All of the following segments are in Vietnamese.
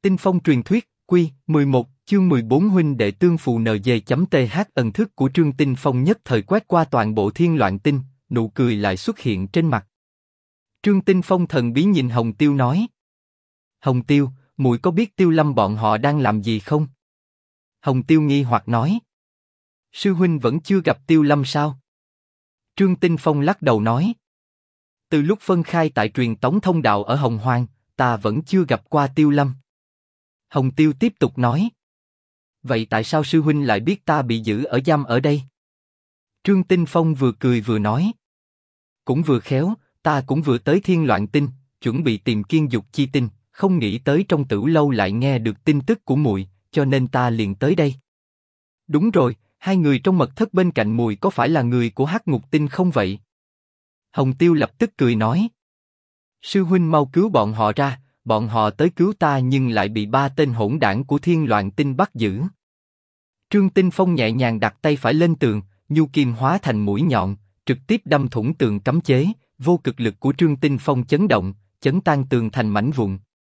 Tinh phong truyền thuyết, Quy 11, chương 14 huynh đệ tương phù NG.th. Ẩn thức của Trương Tinh Phong nhất thời quét qua toàn bộ Thiên Loạn Tinh, nụ cười lại xuất hiện trên mặt. Trương Tinh Phong thần bí nhìn Hồng Tiêu nói: Hồng Tiêu, muội có biết Tiêu Lâm bọn họ đang làm gì không? Hồng Tiêu nghi hoặc nói: Sư huynh vẫn chưa gặp Tiêu Lâm sao? Trương Tinh Phong lắc đầu nói: Từ lúc phân khai tại truyền tống thông đạo ở Hồng Hoang, ta vẫn chưa gặp qua Tiêu Lâm. Hồng Tiêu tiếp tục nói: Vậy tại sao sư huynh lại biết ta bị giữ ở giam ở đây? Trương Tinh Phong vừa cười vừa nói: Cũng vừa khéo, ta cũng vừa tới Thiên Loạn Tinh, chuẩn bị tìm Kiên Dục Chi Tinh, không nghĩ tới trong Tử Lâu lại nghe được tin tức của muội, cho nên ta liền tới đây. Đúng rồi, hai người trong mật thất bên cạnh muội có phải là người của Hắc Ngục Tinh không vậy? Hồng Tiêu lập tức cười nói: Sư huynh mau cứu bọn họ ra, bọn họ tới cứu ta nhưng lại bị ba tên hỗn đảng của Thiên Loạn Tinh bắt giữ. Trương Tinh Phong nhẹ nhàng đặt tay phải lên tường, nhu kim hóa thành mũi nhọn, trực tiếp đâm thủng tường cấm chế. Vô cực lực của Trương Tinh Phong chấn động, chấn tan tường thành mảnh vụn.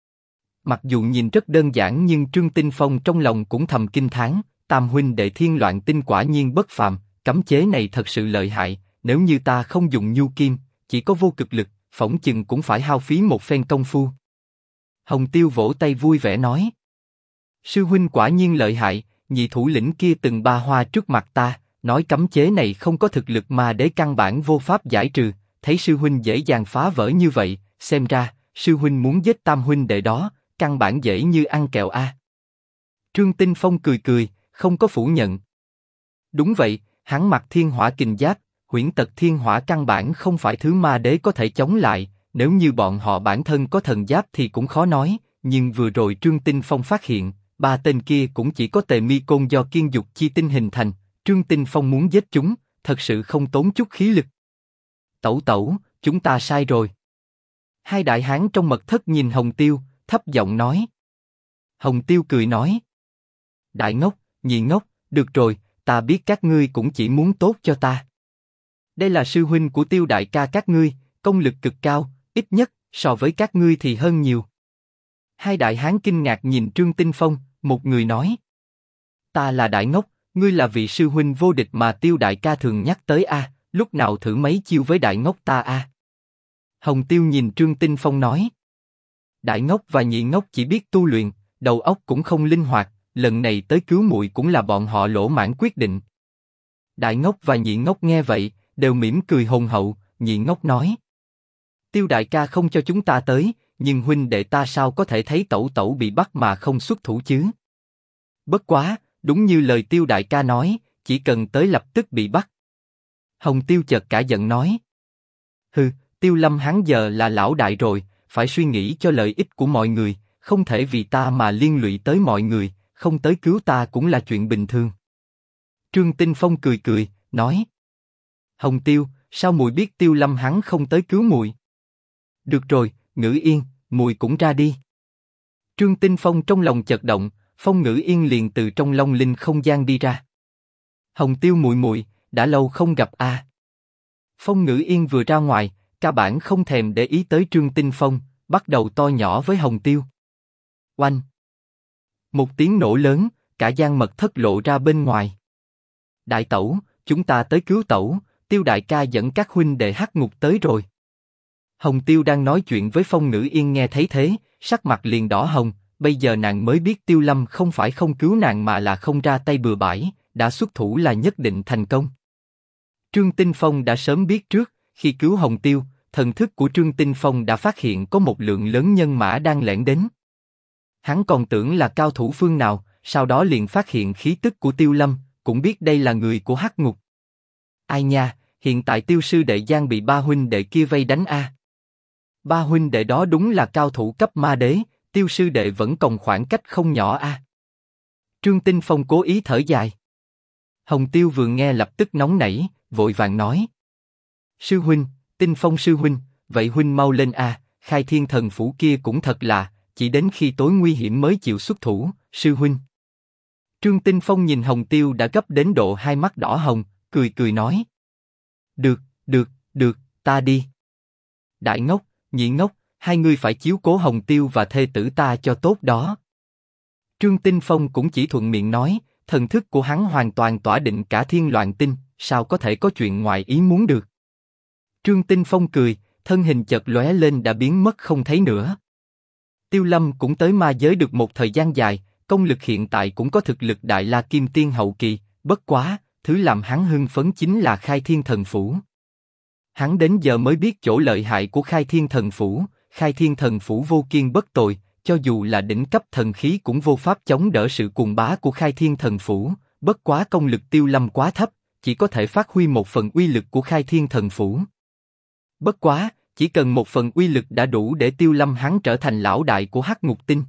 Mặc dù nhìn rất đơn giản nhưng Trương Tinh Phong trong lòng cũng thầm kinh thán, tam huynh đệ Thiên Loạn Tinh quả nhiên bất phàm, cấm chế này thật sự lợi hại, nếu như ta không dùng nhu kim, chỉ có vô cực lực, phỏng chừng cũng phải hao phí một phen công phu. Hồng Tiêu vỗ tay vui vẻ nói: Sư huynh quả nhiên lợi hại, nhị thủ lĩnh kia từng ba hoa trước mặt ta, nói cấm chế này không có thực lực mà để căn bản vô pháp giải trừ, thấy sư huynh dễ dàng phá vỡ như vậy, xem ra sư huynh muốn giết tam huynh đệ đó, căn bản dễ như ăn kẹo a. Trương Tinh Phong cười cười, không có phủ nhận. Đúng vậy, hắn mặc thiên hỏa kình giáp, huyễn tật thiên hỏa căn bản không phải thứ ma đế có thể chống lại, nếu như bọn họ bản thân có thần giáp thì cũng khó nói, nhưng vừa rồi Trương Tinh Phong phát hiện, ba tên kia cũng chỉ có tề mi côn do Kiên Dục Chi Tinh hình thành, Trương Tinh Phong muốn giết chúng, thật sự không tốn chút khí lực. Tẩu tẩu, chúng ta sai rồi. Hai đại hán trong mật thất nhìn Hồng Tiêu, thấp giọng nói. Hồng Tiêu cười nói: Đại ngốc, nhị ngốc, được rồi, ta biết các ngươi cũng chỉ muốn tốt cho ta. Đây là sư huynh của Tiêu đại ca các ngươi, công lực cực cao, ít nhất so với các ngươi thì hơn nhiều. Hai đại hán kinh ngạc nhìn Trương Tinh Phong, một người nói: Ta là đại ngốc, ngươi là vị sư huynh vô địch mà Tiêu đại ca thường nhắc tới a, lúc nào thử mấy chiêu với đại ngốc ta a. Hồng Tiêu nhìn Trương Tinh Phong nói: Đại ngốc và nhị ngốc chỉ biết tu luyện, đầu óc cũng không linh hoạt, lần này tới cứu muội cũng là bọn họ lỗ mãng quyết định. Đại ngốc và nhị ngốc nghe vậy, đều mỉm cười hồn hậu. Nhị ngốc nói: Tiêu đại ca không cho chúng ta tới, nhưng huynh đệ ta sao có thể thấy tẩu tẩu bị bắt mà không xuất thủ chứ? Bất quá, đúng như lời Tiêu đại ca nói, chỉ cần tới lập tức bị bắt. Hồng Tiêu chợt cả giận nói: Hừ, Tiêu Lâm hắn giờ là lão đại rồi, phải suy nghĩ cho lợi ích của mọi người, không thể vì ta mà liên lụy tới mọi người, không tới cứu ta cũng là chuyện bình thường. Trương Tinh Phong cười cười, nói: Hồng Tiêu, sao muội biết Tiêu Lâm hắn không tới cứu muội? Được rồi, Ngữ Yên, muội cũng ra đi. Trương Tinh Phong trong lòng chợt động, Phong Ngữ Yên liền từ trong Long Linh không gian đi ra. Hồng Tiêu muội muội, đã lâu không gặp a. Phong Ngữ Yên vừa ra ngoài, cả bản không thèm để ý tới Trương Tinh Phong, bắt đầu to nhỏ với Hồng Tiêu. Oanh! Một tiếng nổ lớn, cả gian mật thất lộ ra bên ngoài. Đại tẩu, chúng ta tới cứu tẩu, Tiêu đại ca dẫn các huynh đệ Hắc Ngục tới rồi. Hồng Tiêu đang nói chuyện với Phong Ngữ Yên nghe thấy thế, sắc mặt liền đỏ hồng, bây giờ nàng mới biết Tiêu Lâm không phải không cứu nàng mà là không ra tay bừa bãi, đã xuất thủ là nhất định thành công. Trương Tinh Phong đã sớm biết trước, khi cứu Hồng Tiêu, thần thức của Trương Tinh Phong đã phát hiện có một lượng lớn nhân mã đang lẻn đến. Hắn còn tưởng là cao thủ phương nào, sau đó liền phát hiện khí tức của Tiêu Lâm, cũng biết đây là người của Hắc Ngục. Ai nha, hiện tại Tiêu sư đệ Giang bị ba huynh đệ kia vây đánh a. Ba huynh đệ đó đúng là cao thủ cấp ma đế, Tiêu sư đệ vẫn còn khoảng cách không nhỏ a. Trương Tinh Phong cố ý thở dài. Hồng Tiêu vừa nghe lập tức nóng nảy, vội vàng nói: Sư huynh, Tinh Phong sư huynh, vậy huynh mau lên a, Khai Thiên Thần Phủ kia cũng thật là, chỉ đến khi tối nguy hiểm mới chịu xuất thủ, sư huynh. Trương Tinh Phong nhìn Hồng Tiêu đã gấp đến độ hai mắt đỏ hồng, cười cười nói: Được, ta đi. Đại ngốc, nhị ngốc, hai ngươi phải chiếu cố Hồng Tiêu và thê tử ta cho tốt đó. Trương Tinh Phong cũng chỉ thuận miệng nói, thần thức của hắn hoàn toàn tỏa định cả thiên loạn tinh, sao có thể có chuyện ngoài ý muốn được. Trương Tinh Phong cười, thân hình chợt lóe lên đã biến mất không thấy nữa. Tiêu Lâm cũng tới ma giới được một thời gian dài, công lực hiện tại cũng có thực lực đại la kim tiên hậu kỳ, bất quá, thứ làm hắn hưng phấn chính là Khai Thiên Thần Phủ. Hắn đến giờ mới biết chỗ lợi hại của Khai Thiên Thần Phủ, Khai Thiên Thần Phủ vô kiên bất tồi, cho dù là đỉnh cấp thần khí cũng vô pháp chống đỡ sự cuồng bá của Khai Thiên Thần Phủ, bất quá công lực Tiêu Lâm quá thấp, chỉ có thể phát huy một phần uy lực của Khai Thiên Thần Phủ. Bất quá, chỉ cần một phần uy lực đã đủ để Tiêu Lâm hắn trở thành lão đại của Hắc Ngục Tinh.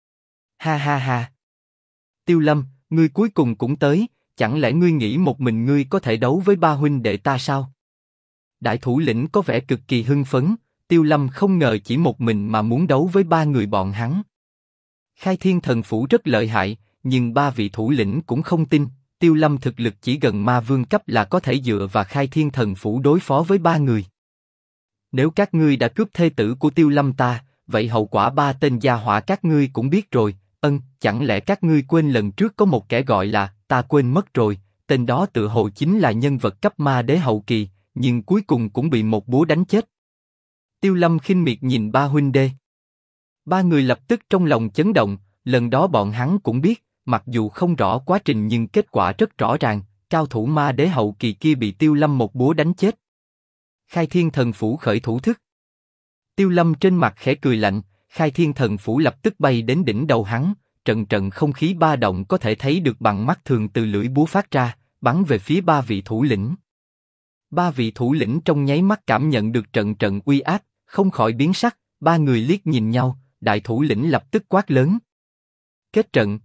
Ha ha ha! Tiêu Lâm, ngươi cuối cùng cũng tới, chẳng lẽ ngươi nghĩ một mình ngươi có thể đấu với ba huynh đệ ta sao? Đại thủ lĩnh có vẻ cực kỳ hưng phấn, Tiêu Lâm không ngờ chỉ một mình mà muốn đấu với ba người bọn hắn. Khai Thiên Thần Phủ rất lợi hại, nhưng ba vị thủ lĩnh cũng không tin, Tiêu Lâm thực lực chỉ gần ma vương cấp là có thể dựa vào Khai Thiên Thần Phủ đối phó với ba người. Nếu các ngươi đã cướp thê tử của Tiêu Lâm ta, vậy hậu quả ba tên gia hỏa các ngươi cũng biết rồi. Chẳng lẽ các ngươi quên lần trước có một kẻ gọi là, ta quên mất rồi, tên đó tự hồ chính là nhân vật cấp ma đế hậu kỳ, nhưng cuối cùng cũng bị một búa đánh chết. Tiêu Lâm khinh miệt nhìn ba huynh đệ. Ba người lập tức trong lòng chấn động, lần đó bọn hắn cũng biết, mặc dù không rõ quá trình nhưng kết quả rất rõ ràng, cao thủ ma đế hậu kỳ kia bị Tiêu Lâm một búa đánh chết. Khai Thiên Thần Phủ khởi thủ thức. Tiêu Lâm trên mặt khẽ cười lạnh, Khai Thiên Thần Phủ lập tức bay đến đỉnh đầu hắn, trận trận không khí ba động có thể thấy được bằng mắt thường từ lưỡi búa phát ra, bắn về phía ba vị thủ lĩnh. Ba vị thủ lĩnh trong nháy mắt cảm nhận được trận trận uy áp, không khỏi biến sắc, ba người liếc nhìn nhau, đại thủ lĩnh lập tức quát lớn. Kết trận.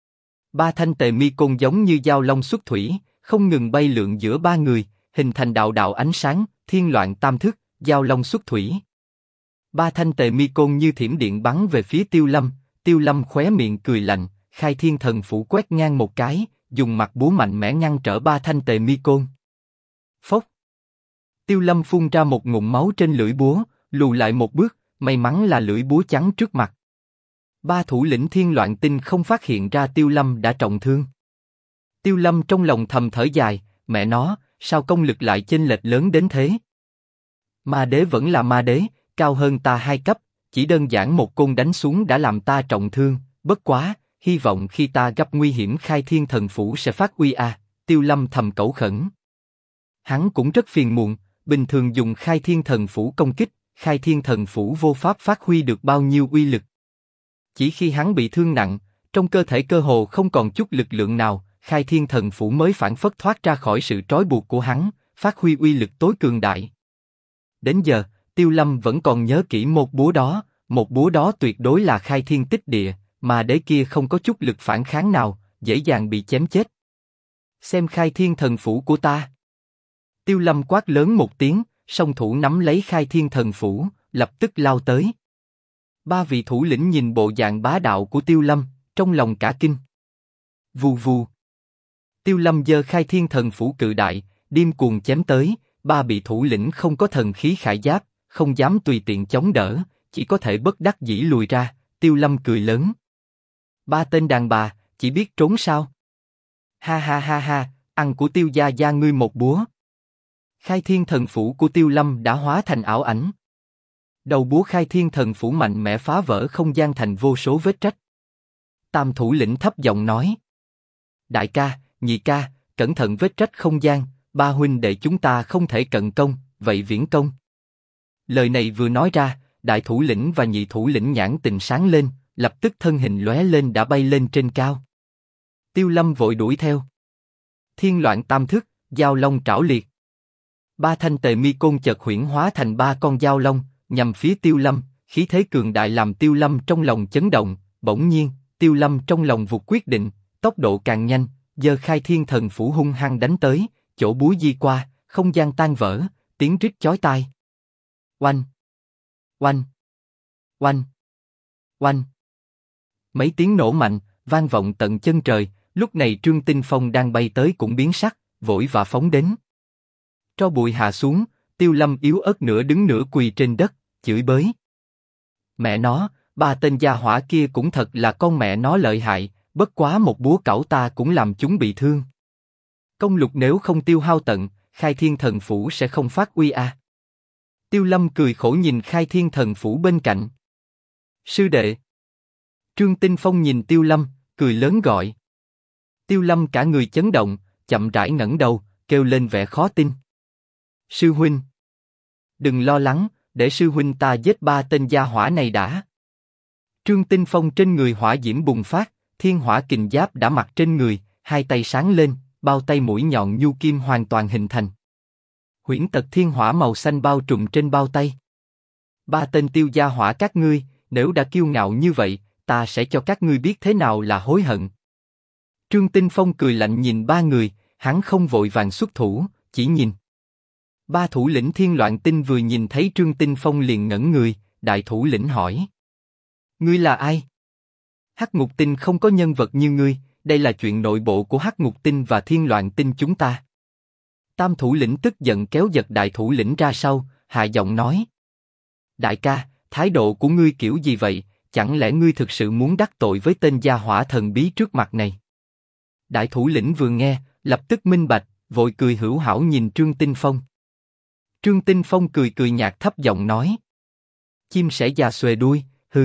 Ba thanh tề mi côn giống như dao long xuất thủy, không ngừng bay lượn giữa ba người, hình thành đạo đạo ánh sáng, thiên loạn tam thức, dao long xuất thủy. Ba thanh tề mi côn như thiểm điện bắn về phía Tiêu Lâm, Tiêu Lâm khóe miệng cười lạnh, Khai Thiên Thần Phủ quét ngang một cái, dùng mặt búa mạnh mẽ ngăn trở ba thanh tề mi côn. Phốc. Tiêu Lâm phun ra một ngụm máu trên lưỡi búa, lùi lại một bước, may mắn là lưỡi búa trắng trước mặt. Ba thủ lĩnh thiên loạn tinh không phát hiện ra Tiêu Lâm đã trọng thương. Tiêu Lâm trong lòng thầm thở dài, mẹ nó, sao công lực lại chênh lệch lớn đến thế? Ma đế vẫn là ma đế, cao hơn ta 2 cấp, chỉ đơn giản một côn đánh xuống đã làm ta trọng thương, bất quá, hy vọng khi ta gặp nguy hiểm Khai Thiên Thần Phủ sẽ phát uy a. Tiêu Lâm thầm cẩu khẩn. Hắn cũng rất phiền muộn, bình thường dùng Khai Thiên Thần Phủ công kích, Khai Thiên Thần Phủ vô pháp phát huy được bao nhiêu uy lực. Chỉ khi hắn bị thương nặng, trong cơ thể cơ hồ không còn chút lực lượng nào, Khai Thiên Thần Phủ mới phản phất thoát ra khỏi sự trói buộc của hắn, phát huy uy lực tối cường đại. Đến giờ, Tiêu Lâm vẫn còn nhớ kỹ một búa đó tuyệt đối là Khai Thiên Tích Địa, mà đế kia không có chút lực phản kháng nào, dễ dàng bị chém chết. Xem Khai Thiên Thần Phủ của ta. Tiêu Lâm quát lớn một tiếng, song thủ nắm lấy Khai Thiên Thần Phủ, lập tức lao tới. Ba vị thủ lĩnh nhìn bộ dạng bá đạo của Tiêu Lâm, trong lòng cả kinh. Vù vù. Tiêu Lâm giơ Khai Thiên Thần Phủ cự đại, điên cuồng chém tới, ba vị thủ lĩnh không có thần khí khải giáp, không dám tùy tiện chống đỡ, chỉ có thể bất đắc dĩ lùi ra. Tiêu Lâm cười lớn. Ba tên đàn bà, chỉ biết trốn sao? Ha ha ha ha, ăn của Tiêu gia gia ngươi một búa. Khai Thiên Thần Phủ của Tiêu Lâm đã hóa thành ảo ảnh. Đầu búa Khai Thiên Thần Phủ mạnh mẽ phá vỡ không gian thành vô số vết rách. Tam thủ lĩnh thấp giọng nói. Đại ca, nhị ca, cẩn thận vết rách không gian, ba huynh đệ chúng ta không thể cận công, vậy viễn công. Lời này vừa nói ra, đại thủ lĩnh và nhị thủ lĩnh nhãn tình sáng lên, lập tức thân hình lóe lên đã bay lên trên cao. Tiêu Lâm vội đuổi theo. Thiên loạn tam thức, dao long trảo liệt. Ba thanh tề mi côn chợt huyễn hóa thành ba con dao long, nhằm phía Tiêu Lâm, khí thế cường đại làm Tiêu Lâm trong lòng chấn động. Bỗng nhiên, Tiêu Lâm trong lòng vụt quyết định, tốc độ càng nhanh, giơ Khai Thiên Thần Phủ hung hăng đánh tới, chỗ búa di qua, không gian tan vỡ, tiếng rít chói tai. Oanh, oanh, oanh, oanh. Mấy tiếng nổ mạnh, vang vọng tận chân trời. Lúc này Trương Tinh Phong đang bay tới cũng biến sắc, vội và phóng đến. Tro bụi hạ xuống, Tiêu Lâm yếu ớt nửa đứng nửa quỳ trên đất, chửi bới. Mẹ nó, ba tên gia hỏa kia cũng thật là con mẹ nó lợi hại, bất quá một búa cẩu ta cũng làm chúng bị thương. Công lục nếu không tiêu hao tận, Khai Thiên Thần Phủ sẽ không phát uy a. Tiêu Lâm cười khổ nhìn Khai Thiên Thần Phủ bên cạnh. Sư đệ. Trương Tinh Phong nhìn Tiêu Lâm, cười lớn gọi. Tiêu Lâm cả người chấn động, chậm rãi ngẩng đầu, kêu lên vẻ khó tin. Sư huynh. Đừng lo lắng, để sư huynh ta giết 3 tên gia hỏa này đã. Trương Tinh Phong trên người hỏa diễm bùng phát, thiên hỏa kình giáp đã mặc trên người, hai tay sáng lên, bao tay mũi nhọn nhu kim hoàn toàn hình thành. Huyễn tật thiên hỏa màu xanh bao trùm trên bao tay. 3 tên tiêu gia hỏa các ngươi, nếu đã kiêu ngạo như vậy, ta sẽ cho các ngươi biết thế nào là hối hận. Trương Tinh Phong cười lạnh nhìn 3 người, hắn không vội vàng xuất thủ, chỉ nhìn. 3 thủ lĩnh Thiên Loạn Tinh vừa nhìn thấy Trương Tinh Phong liền ngẩn người, đại thủ lĩnh hỏi. Ngươi là ai? Hắc Ngục Tinh không có nhân vật như ngươi, đây là chuyện nội bộ của Hắc Ngục Tinh và Thiên Loạn Tinh chúng ta. Tam thủ lĩnh tức giận kéo giật đại thủ lĩnh ra sau, hạ giọng nói. Đại ca, thái độ của ngươi kiểu gì vậy, chẳng lẽ ngươi thực sự muốn đắc tội với tên gia hỏa thần bí trước mặt này? Đại thủ lĩnh vừa nghe, lập tức minh bạch, vội cười hữu hảo nhìn Trương Tinh Phong. Trương Tinh Phong cười cười nhạt thấp giọng nói. Chim sẻ già xuề đuôi, hư.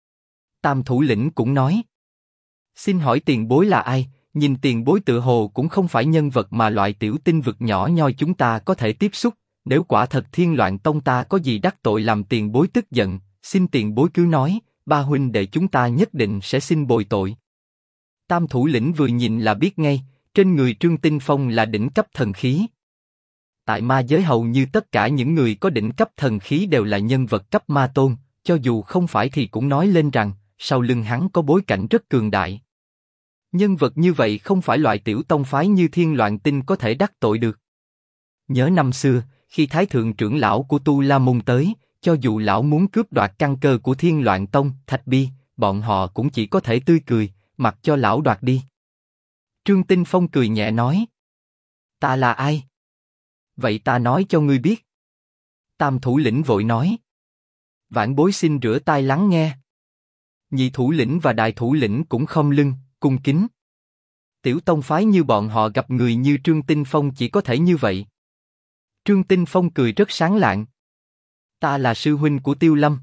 Tam thủ lĩnh cũng nói. Xin hỏi tiền bối là ai, nhìn tiền bối tựa hồ cũng không phải nhân vật mà loại tiểu tinh vực nhỏ nhoi chúng ta có thể tiếp xúc, nếu quả thật Thiên Loạn Tông ta có gì đắc tội làm tiền bối tức giận, xin tiền bối cứ nói, 3 huynh đệ chúng ta nhất định sẽ xin bồi tội. Tam thủ lĩnh vừa nhìn là biết ngay, trên người Trương Tinh Phong là đỉnh cấp thần khí. Tại ma giới hầu như tất cả những người có đỉnh cấp thần khí đều là nhân vật cấp ma tôn, cho dù không phải thì cũng nói lên rằng, sau lưng hắn có bối cảnh rất cường đại. Nhân vật như vậy không phải loại tiểu tông phái như Thiên Loạn Tinh có thể đắc tội được. Nhớ năm xưa, khi Thái Thượng trưởng lão của Tu La Môn tới, cho dù lão muốn cướp đoạt căn cơ của Thiên Loạn Tông, Thạch Bi, bọn họ cũng chỉ có thể tươi cười, mặc cho lão đoạt đi. Trương Tinh Phong cười nhẹ nói. Ta là ai? Vậy ta nói cho ngươi biết. Tam thủ lĩnh vội nói. Vãn bối xin rửa tai lắng nghe. Nhị thủ lĩnh và đại thủ lĩnh cũng khom lưng, cung kính. Tiểu tông phái như bọn họ gặp người như Trương Tinh Phong chỉ có thể như vậy. Trương Tinh Phong cười rất sáng lạng. Ta là sư huynh của Tiêu Lâm.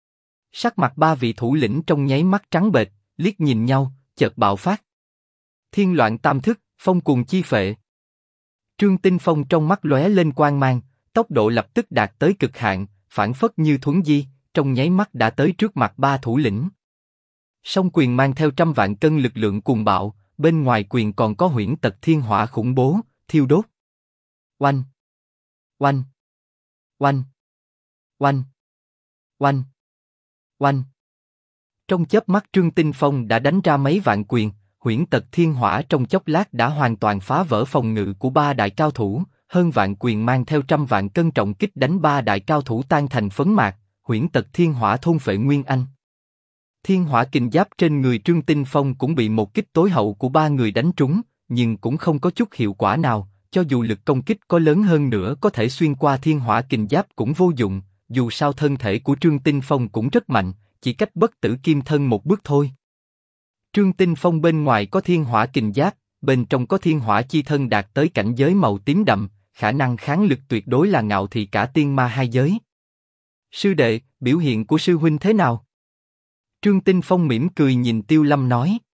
Sắc mặt 3 vị thủ lĩnh trong nháy mắt trắng bệch, liếc nhìn nhau, chợt bạo phát. Thiên Loạn Tam Thức, phong cuồng chi phệ. Trương Tinh Phong trong mắt lóe lên quang mang, tốc độ lập tức đạt tới cực hạn, phảng phất như thuấn di, trong nháy mắt đã tới trước mặt 3 thủ lĩnh. Song quyền mang theo trăm vạn cân lực lượng cuồng bạo, bên ngoài quyền còn có huyễn tật thiên hỏa khủng bố, thiêu đốt. Oanh, oanh, oanh, oanh, oanh, oanh. Trong chớp mắt Trương Tinh Phong đã đánh ra mấy vạn quyền, huyễn tật thiên hỏa trong chốc lát đã hoàn toàn phá vỡ phòng ngự của 3 đại cao thủ, hơn vạn quyền mang theo trăm vạn cân trọng kích đánh 3 đại cao thủ tan thành phấn mạc, huyễn tật thiên hỏa thôn phệ nguyên anh. Thiên hỏa kình giáp trên người Trương Tinh Phong cũng bị một kích tối hậu của 3 người đánh trúng, nhưng cũng không có chút hiệu quả nào, cho dù lực công kích có lớn hơn nữa có thể xuyên qua thiên hỏa kình giáp cũng vô dụng, dù sao thân thể của Trương Tinh Phong cũng rất mạnh, chỉ cách bất tử kim thân một bước thôi. Trương Tinh Phong bên ngoài có thiên hỏa kình giáp, bên trong có thiên hỏa chi thân đạt tới cảnh giới màu tím đậm, khả năng kháng lực tuyệt đối là ngạo thị cả tiên ma hai giới. Sư đệ, biểu hiện của sư huynh thế nào? Trương Tinh Phong mỉm cười nhìn Tiêu Lâm nói.